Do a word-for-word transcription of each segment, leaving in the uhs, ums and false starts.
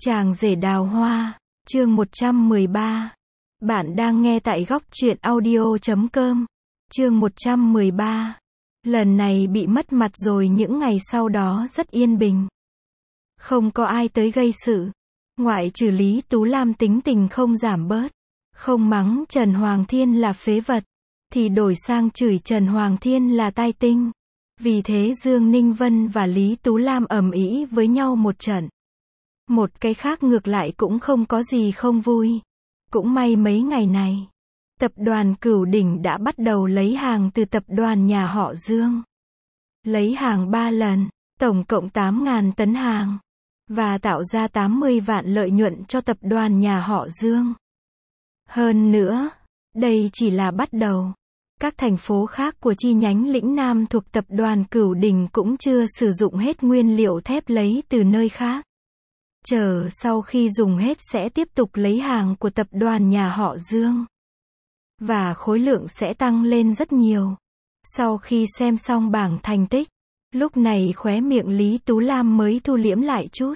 Chàng rể đào hoa, chương một trăm mười ba. Bạn đang nghe tại góc truyện audio chấm com. Chương một trăm mười ba. Lần này bị mất mặt rồi, những ngày sau đó rất yên bình. Không có ai tới gây sự. Ngoại trừ Lý Tú Lam tính tình không giảm bớt. Không mắng Trần Hoàng Thiên là phế vật, thì đổi sang chửi Trần Hoàng Thiên là tai tinh. Vì thế Dương Ninh Vân và Lý Tú Lam ầm ĩ với nhau một trận. Một cái khác ngược lại cũng không có gì không vui. Cũng may mấy ngày này, tập đoàn Cửu Đỉnh đã bắt đầu lấy hàng từ tập đoàn nhà họ Dương. Lấy hàng ba lần, tổng cộng tám nghìn tấn hàng, và tạo ra tám mươi vạn lợi nhuận cho tập đoàn nhà họ Dương. Hơn nữa, đây chỉ là bắt đầu. Các thành phố khác của chi nhánh lĩnh Nam thuộc tập đoàn Cửu Đỉnh cũng chưa sử dụng hết nguyên liệu thép lấy từ nơi khác. Chờ sau khi dùng hết sẽ tiếp tục lấy hàng của tập đoàn nhà họ Dương. Và khối lượng sẽ tăng lên rất nhiều. Sau khi xem xong bảng thành tích, lúc này khóe miệng Lý Tú Lam mới thu liễm lại chút.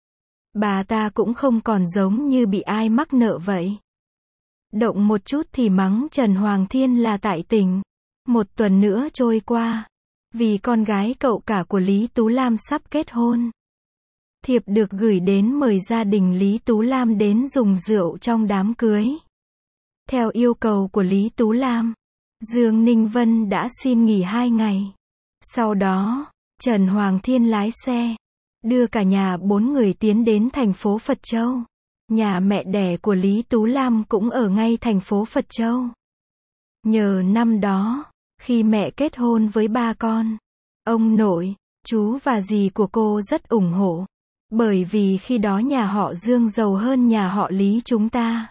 Bà ta cũng không còn giống như bị ai mắc nợ vậy. Động một chút thì mắng Trần Hoàng Thiên là tại tình. Một tuần nữa trôi qua, vì con gái cậu cả của Lý Tú Lam sắp kết hôn. Thiệp được gửi đến mời gia đình Lý Tú Lam đến dùng rượu trong đám cưới. Theo yêu cầu của Lý Tú Lam, Dương Ninh Vân đã xin nghỉ hai ngày. Sau đó, Trần Hoàng Thiên lái xe, đưa cả nhà bốn người tiến đến thành phố Phật Châu. Nhà mẹ đẻ của Lý Tú Lam cũng ở ngay thành phố Phật Châu. Nhờ năm đó, khi mẹ kết hôn với ba con, ông nội, chú và dì của cô rất ủng hộ. Bởi vì khi đó nhà họ Dương giàu hơn nhà họ Lý chúng ta.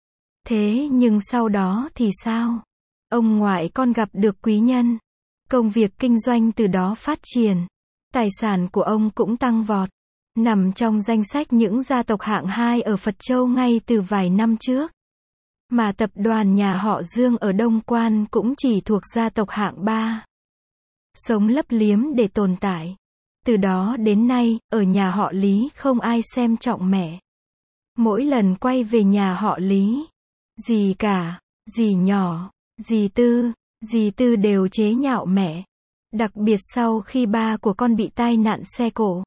Thế nhưng sau đó thì sao? Ông ngoại con gặp được quý nhân. Công việc kinh doanh từ đó phát triển. Tài sản của ông cũng tăng vọt. Nằm trong danh sách những gia tộc hạng hai ở Phật Châu ngay từ vài năm trước. Mà tập đoàn nhà họ Dương ở Đông Quan cũng chỉ thuộc gia tộc hạng ba. Sống lấp liếm để tồn tại. Từ đó đến nay, ở nhà họ Lý không ai xem trọng mẹ. Mỗi lần quay về nhà họ Lý, dì cả, dì nhỏ, dì Tư, dì Tư đều chế nhạo mẹ. Đặc biệt sau khi ba của con bị tai nạn xe cộ.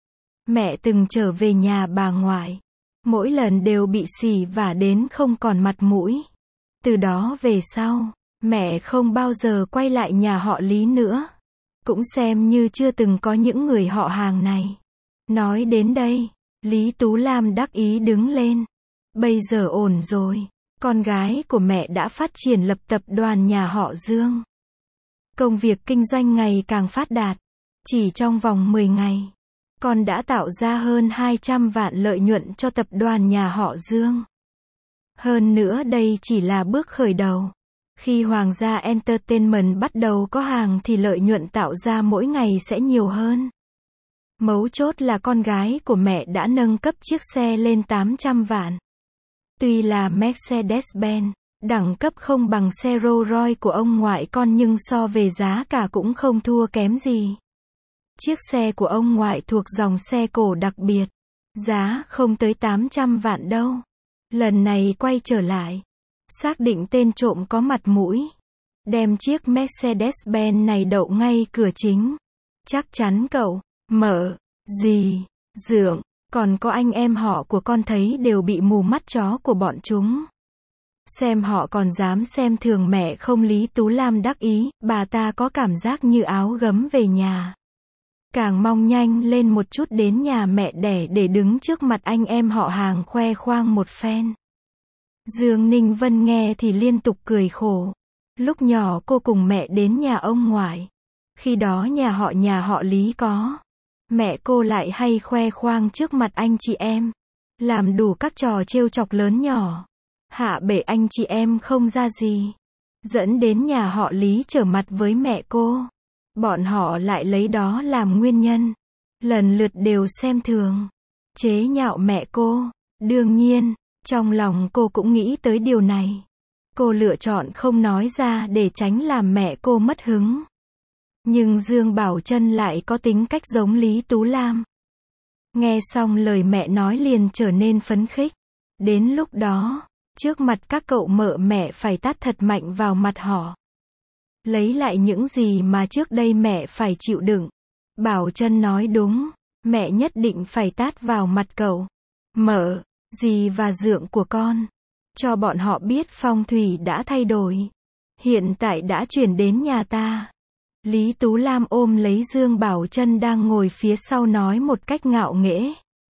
Mẹ từng trở về nhà bà ngoại. Mỗi lần đều bị xỉ vả đến không còn mặt mũi. Từ đó về sau, mẹ không bao giờ quay lại nhà họ Lý nữa. Cũng xem như chưa từng có những người họ hàng này. Nói đến đây, Lý Tú Lam đắc ý đứng lên. Bây giờ ổn rồi. Con gái của mẹ đã phát triển lập tập đoàn nhà họ Dương. Công việc kinh doanh ngày càng phát đạt. Chỉ trong vòng mười ngày, con đã tạo ra hơn hai trăm vạn lợi nhuận cho tập đoàn nhà họ Dương. Hơn nữa đây chỉ là bước khởi đầu. Khi Hoàng gia Entertainment bắt đầu có hàng thì lợi nhuận tạo ra mỗi ngày sẽ nhiều hơn. Mấu chốt là con gái của mẹ đã nâng cấp chiếc xe lên tám trăm vạn. Tuy là Mercedes-Benz, đẳng cấp không bằng xe Rolls-Royce của ông ngoại con nhưng so về giá cả cũng không thua kém gì. Chiếc xe của ông ngoại thuộc dòng xe cổ đặc biệt. Giá không tới tám trăm vạn đâu. Lần này quay trở lại. Xác định tên trộm có mặt mũi. Đem chiếc Mercedes-Benz này đậu ngay cửa chính. Chắc chắn cậu, mở, dì, dượng, còn có anh em họ của con thấy đều bị mù mắt chó của bọn chúng. Xem họ còn dám xem thường mẹ không? Lý Tú Lam đắc ý, bà ta có cảm giác như áo gấm về nhà. Càng mong nhanh lên một chút đến nhà mẹ đẻ để đứng trước mặt anh em họ hàng khoe khoang một phen. Dương Ninh Vân nghe thì liên tục cười khổ. Lúc nhỏ cô cùng mẹ đến nhà ông ngoại. Khi đó nhà họ nhà họ Lý có. Mẹ cô lại hay khoe khoang trước mặt anh chị em. Làm đủ các trò trêu chọc lớn nhỏ. Hạ bệ anh chị em không ra gì. Dẫn đến nhà họ Lý trở mặt với mẹ cô. Bọn họ lại lấy đó làm nguyên nhân. Lần lượt đều xem thường. Chế nhạo mẹ cô. Đương nhiên, trong lòng cô cũng nghĩ tới điều này. Cô lựa chọn không nói ra để tránh làm mẹ cô mất hứng. Nhưng Dương Bảo Trân lại có tính cách giống Lý Tú Lam. Nghe xong lời mẹ nói liền trở nên phấn khích. Đến lúc đó, trước mặt các cậu mợ mẹ phải tát thật mạnh vào mặt họ. Lấy lại những gì mà trước đây mẹ phải chịu đựng. Bảo Trân nói đúng, mẹ nhất định phải tát vào mặt cậu, mợ, dì và dượng của con. Cho bọn họ biết phong thủy đã thay đổi. Hiện tại đã chuyển đến nhà ta. Lý Tú Lam ôm lấy Dương Bảo Trân đang ngồi phía sau nói một cách ngạo nghễ.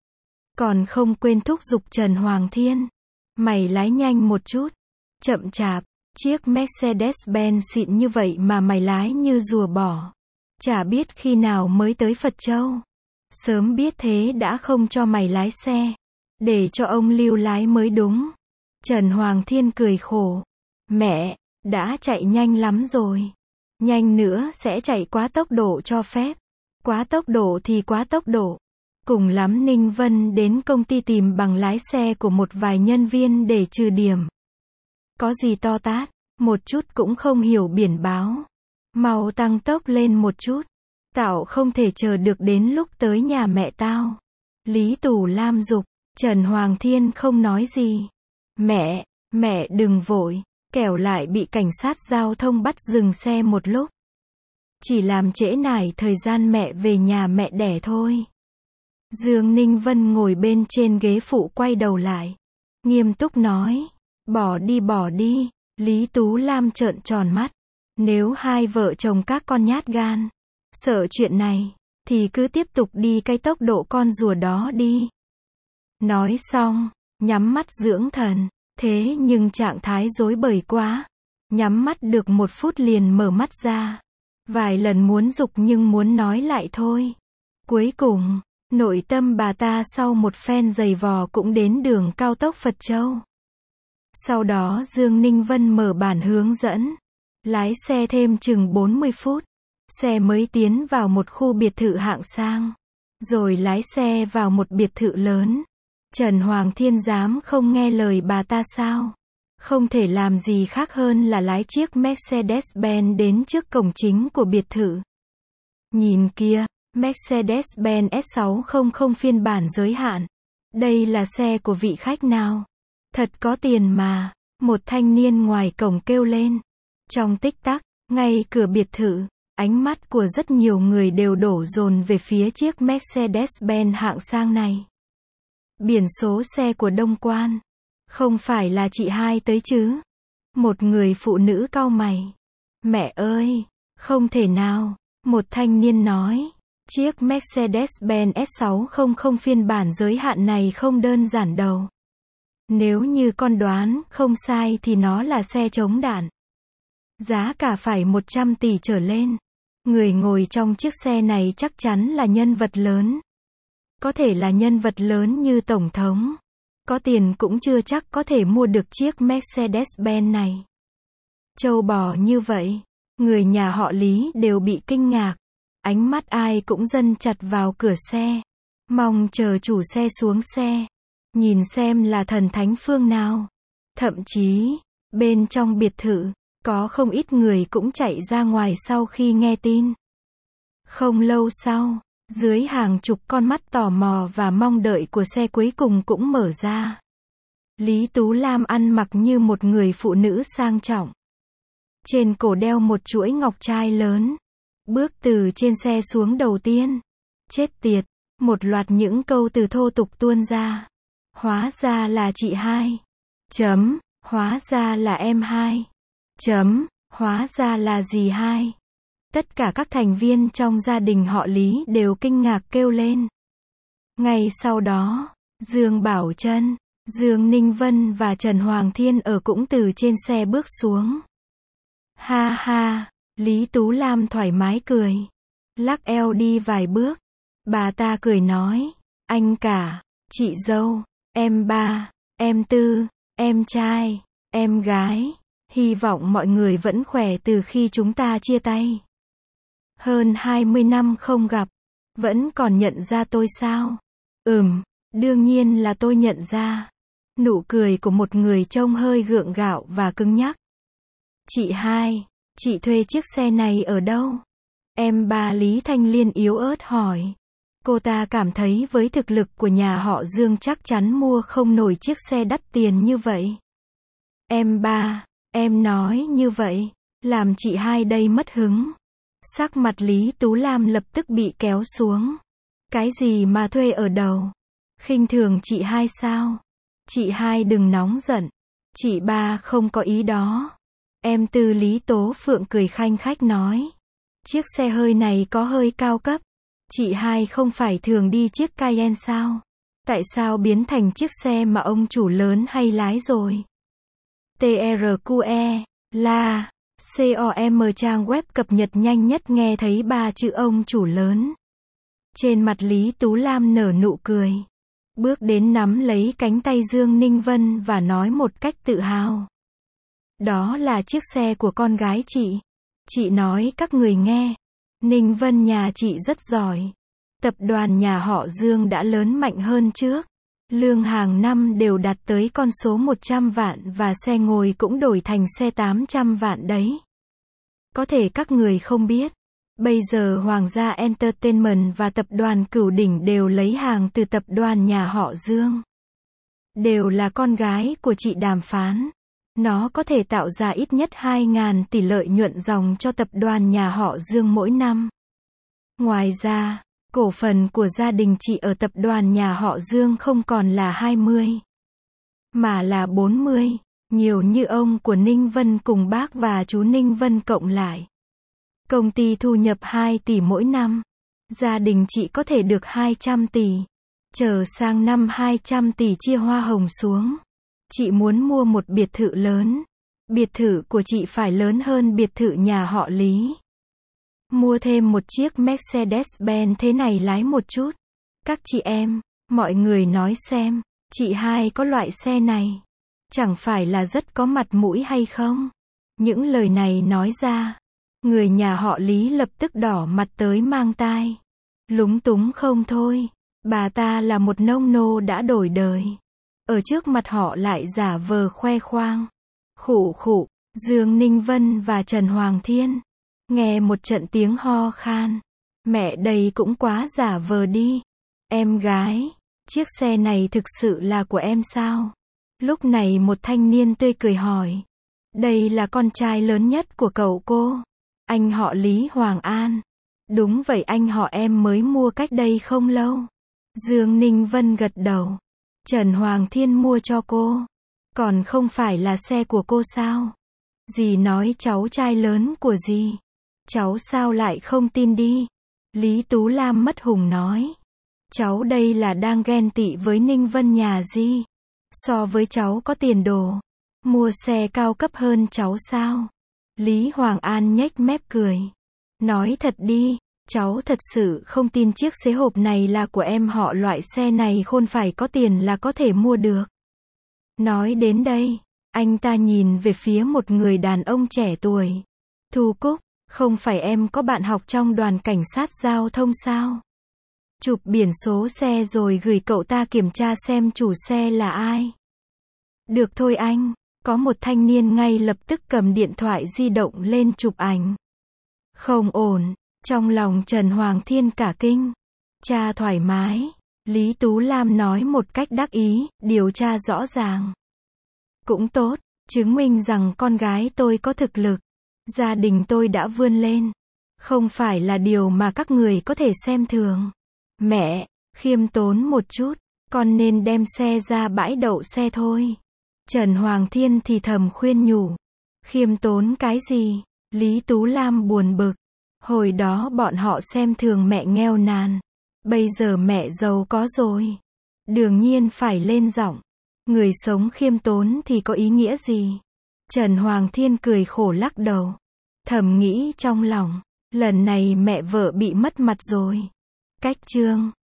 Còn không quên thúc giục Trần Hoàng Thiên. Mày lái nhanh một chút. Chậm chạp, chiếc Mercedes-Benz xịn như vậy mà mày lái như rùa bỏ. Chả biết khi nào mới tới Phật Châu. Sớm biết thế đã không cho mày lái xe. Để cho ông Lưu lái mới đúng. Trần Hoàng Thiên cười khổ. Mẹ, đã chạy nhanh lắm rồi. Nhanh nữa sẽ chạy quá tốc độ cho phép. Quá tốc độ thì quá tốc độ. Cùng lắm Ninh Vân đến công ty tìm bằng lái xe của một vài nhân viên để trừ điểm. Có gì to tát, một chút cũng không hiểu biển báo. Mau tăng tốc lên một chút. Tao không thể chờ được đến lúc tới nhà mẹ tao. Lý Tú Lam giục. Trần Hoàng Thiên không nói gì. Mẹ, mẹ đừng vội. Kẻo lại bị cảnh sát giao thông bắt dừng xe một lúc. Chỉ làm trễ nải thời gian mẹ về nhà mẹ đẻ thôi. Dương Ninh Vân ngồi bên trên ghế phụ quay đầu lại. Nghiêm túc nói. Bỏ đi bỏ đi. Lý Tú Lam trợn tròn mắt. Nếu hai vợ chồng các con nhát gan, sợ chuyện này, thì cứ tiếp tục đi cái tốc độ con rùa đó đi. Nói xong, nhắm mắt dưỡng thần. Thế nhưng trạng thái rối bời quá. Nhắm mắt được một phút liền mở mắt ra. Vài lần muốn giục nhưng muốn nói lại thôi. Cuối cùng, nội tâm bà ta sau một phen giày vò cũng đến đường cao tốc Phật Châu. Sau đó Dương Ninh Vân mở bản hướng dẫn. Lái xe thêm chừng bốn mươi phút. Xe mới tiến vào một khu biệt thự hạng sang. Rồi lái xe vào một biệt thự lớn. Trần Hoàng Thiên dám không nghe lời bà ta sao? Không thể làm gì khác hơn là lái chiếc Mercedes-Benz đến trước cổng chính của biệt thự. Nhìn kia, Mercedes-Benz S sáu trăm phiên bản giới hạn. Đây là xe của vị khách nào? Thật có tiền mà, một thanh niên ngoài cổng kêu lên. Trong tích tắc, ngay cửa biệt thự, ánh mắt của rất nhiều người đều đổ dồn về phía chiếc Mercedes-Benz hạng sang này. Biển số xe của Đông Quan. Không phải là chị hai tới chứ? Một người phụ nữ cau mày. Mẹ ơi, không thể nào. Một thanh niên nói. Chiếc Mercedes-Benz S sáu trăm phiên bản giới hạn này không đơn giản đâu. Nếu như con đoán không sai thì nó là xe chống đạn. Giá cả phải một trăm tỷ trở lên. Người ngồi trong chiếc xe này chắc chắn là nhân vật lớn. Có thể là nhân vật lớn như Tổng thống. Có tiền cũng chưa chắc có thể mua được chiếc Mercedes-Benz này. Trâu bò như vậy. Người nhà họ Lý đều bị kinh ngạc. Ánh mắt ai cũng dâng chặt vào cửa xe. Mong chờ chủ xe xuống xe. Nhìn xem là thần thánh phương nào. Thậm chí, bên trong biệt thự, có không ít người cũng chạy ra ngoài sau khi nghe tin. Không lâu sau, dưới hàng chục con mắt tò mò và mong đợi của xe cuối cùng cũng mở ra. Lý Tú Lam ăn mặc như một người phụ nữ sang trọng. Trên cổ đeo một chuỗi ngọc trai lớn. Bước từ trên xe xuống đầu tiên. Chết tiệt, một loạt những câu từ thô tục tuôn ra. Hóa ra là chị hai. Chấm, hóa ra là em hai. Chấm, hóa ra là dì hai. Tất cả các thành viên trong gia đình họ Lý đều kinh ngạc kêu lên. Ngay sau đó, Dương Bảo Trân, Dương Ninh Vân và Trần Hoàng Thiên ở cũng từ trên xe bước xuống. Ha ha, Lý Tú Lam thoải mái cười. Lắc eo đi vài bước. Bà ta cười nói, anh cả, chị dâu, em ba, em tư, em trai, em gái. Hy vọng mọi người vẫn khỏe từ khi chúng ta chia tay. Hơn hai mươi năm không gặp. Vẫn còn nhận ra tôi sao? Ừm, đương nhiên là tôi nhận ra. Nụ cười của một người trông hơi gượng gạo và cứng nhắc. Chị hai, chị thuê chiếc xe này ở đâu? Em ba Lý Thanh Liên yếu ớt hỏi. Cô ta cảm thấy với thực lực của nhà họ Dương chắc chắn mua không nổi chiếc xe đắt tiền như vậy. Em ba, em nói như vậy, làm chị hai đây mất hứng. Sắc mặt Lý Tú Lam lập tức bị kéo xuống. Cái gì mà thuê ở đầu? Khinh thường chị hai sao? Chị hai đừng nóng giận. Chị ba không có ý đó. Em Tư Lý Tố Phượng cười khanh khách nói. Chiếc xe hơi này có hơi cao cấp. Chị hai không phải thường đi chiếc Cayenne sao? Tại sao biến thành chiếc xe mà ông chủ lớn hay lái rồi? tê rờ quy e, là, com trang web cập nhật nhanh nhất nghe thấy ba chữ ông chủ lớn. Trên mặt Lý Tú Lam nở nụ cười. Bước đến nắm lấy cánh tay Dương Ninh Vân và nói một cách tự hào. Đó là chiếc xe của con gái chị. Chị nói các người nghe. Ninh Vân nhà chị rất giỏi. Tập đoàn nhà họ Dương đã lớn mạnh hơn trước. Lương hàng năm đều đạt tới con số một trăm vạn và xe ngồi cũng đổi thành xe tám trăm vạn đấy. Có thể các người không biết. Bây giờ Hoàng gia Entertainment và tập đoàn Cửu Đỉnh đều lấy hàng từ tập đoàn nhà họ Dương. Đều là con gái của chị đàm phán. Nó có thể tạo ra ít nhất hai nghìn tỷ lợi nhuận ròng cho tập đoàn nhà họ Dương mỗi năm. Ngoài ra, cổ phần của gia đình chị ở tập đoàn nhà họ Dương không còn là hai mươi, mà là bốn mươi, nhiều như ông của Ninh Vân cùng bác và chú Ninh Vân cộng lại. Công ty thu nhập hai tỷ mỗi năm. Gia đình chị có thể được hai trăm tỷ. Chờ sang năm hai trăm tỷ chia hoa hồng xuống. Chị muốn mua một biệt thự lớn. Biệt thự của chị phải lớn hơn biệt thự nhà họ Lý. Mua thêm một chiếc Mercedes-Benz thế này lái một chút. Các chị em, mọi người nói xem, chị hai có loại xe này. Chẳng phải là rất có mặt mũi hay không? Những lời này nói ra. Người nhà họ Lý lập tức đỏ mặt tới mang tai. Lúng túng không thôi. Bà ta là một nông nô đã đổi đời. Ở trước mặt họ lại giả vờ khoe khoang. Khụ khụ, Dương Ninh Vân và Trần Hoàng Thiên. Nghe một trận tiếng ho khan. Mẹ đây cũng quá giả vờ đi. Em gái, chiếc xe này thực sự là của em sao? Lúc này một thanh niên tươi cười hỏi. Đây là con trai lớn nhất của cậu cô. Anh họ Lý Hoàng An. Đúng vậy, anh họ em mới mua cách đây không lâu. Dương Ninh Vân gật đầu. Trần Hoàng Thiên mua cho cô. Còn không phải là xe của cô sao? Dì nói cháu trai lớn của dì. Cháu sao lại không tin đi? Lý Tú Lam mất hùng nói. Cháu đây là đang ghen tị với Ninh Vân nhà dì. So với cháu có tiền đồ. Mua xe cao cấp hơn cháu sao? Lý Hoàng An nhếch mép cười. Nói thật đi, cháu thật sự không tin chiếc xế hộp này là của em họ, loại xe này khôn phải có tiền là có thể mua được. Nói đến đây, anh ta nhìn về phía một người đàn ông trẻ tuổi. Thu Cúc, không phải em có bạn học trong đoàn cảnh sát giao thông sao? Chụp biển số xe rồi gửi cậu ta kiểm tra xem chủ xe là ai. Được thôi anh. Có một thanh niên ngay lập tức cầm điện thoại di động lên chụp ảnh. Không ổn, trong lòng Trần Hoàng Thiên cả kinh. Cha thoải mái, Lý Tú Lam nói một cách đắc ý, điều tra rõ ràng. Cũng tốt, chứng minh rằng con gái tôi có thực lực. Gia đình tôi đã vươn lên. Không phải là điều mà các người có thể xem thường. Mẹ, khiêm tốn một chút, con nên đem xe ra bãi đậu xe thôi. Trần Hoàng Thiên thì thầm khuyên nhủ. Khiêm tốn cái gì? Lý Tú Lam buồn bực. Hồi đó bọn họ xem thường mẹ nghèo nàn. Bây giờ mẹ giàu có rồi. Đương nhiên phải lên giọng. Người sống khiêm tốn thì có ý nghĩa gì? Trần Hoàng Thiên cười khổ lắc đầu. Thầm nghĩ trong lòng. Lần này mẹ vợ bị mất mặt rồi. Cách chương.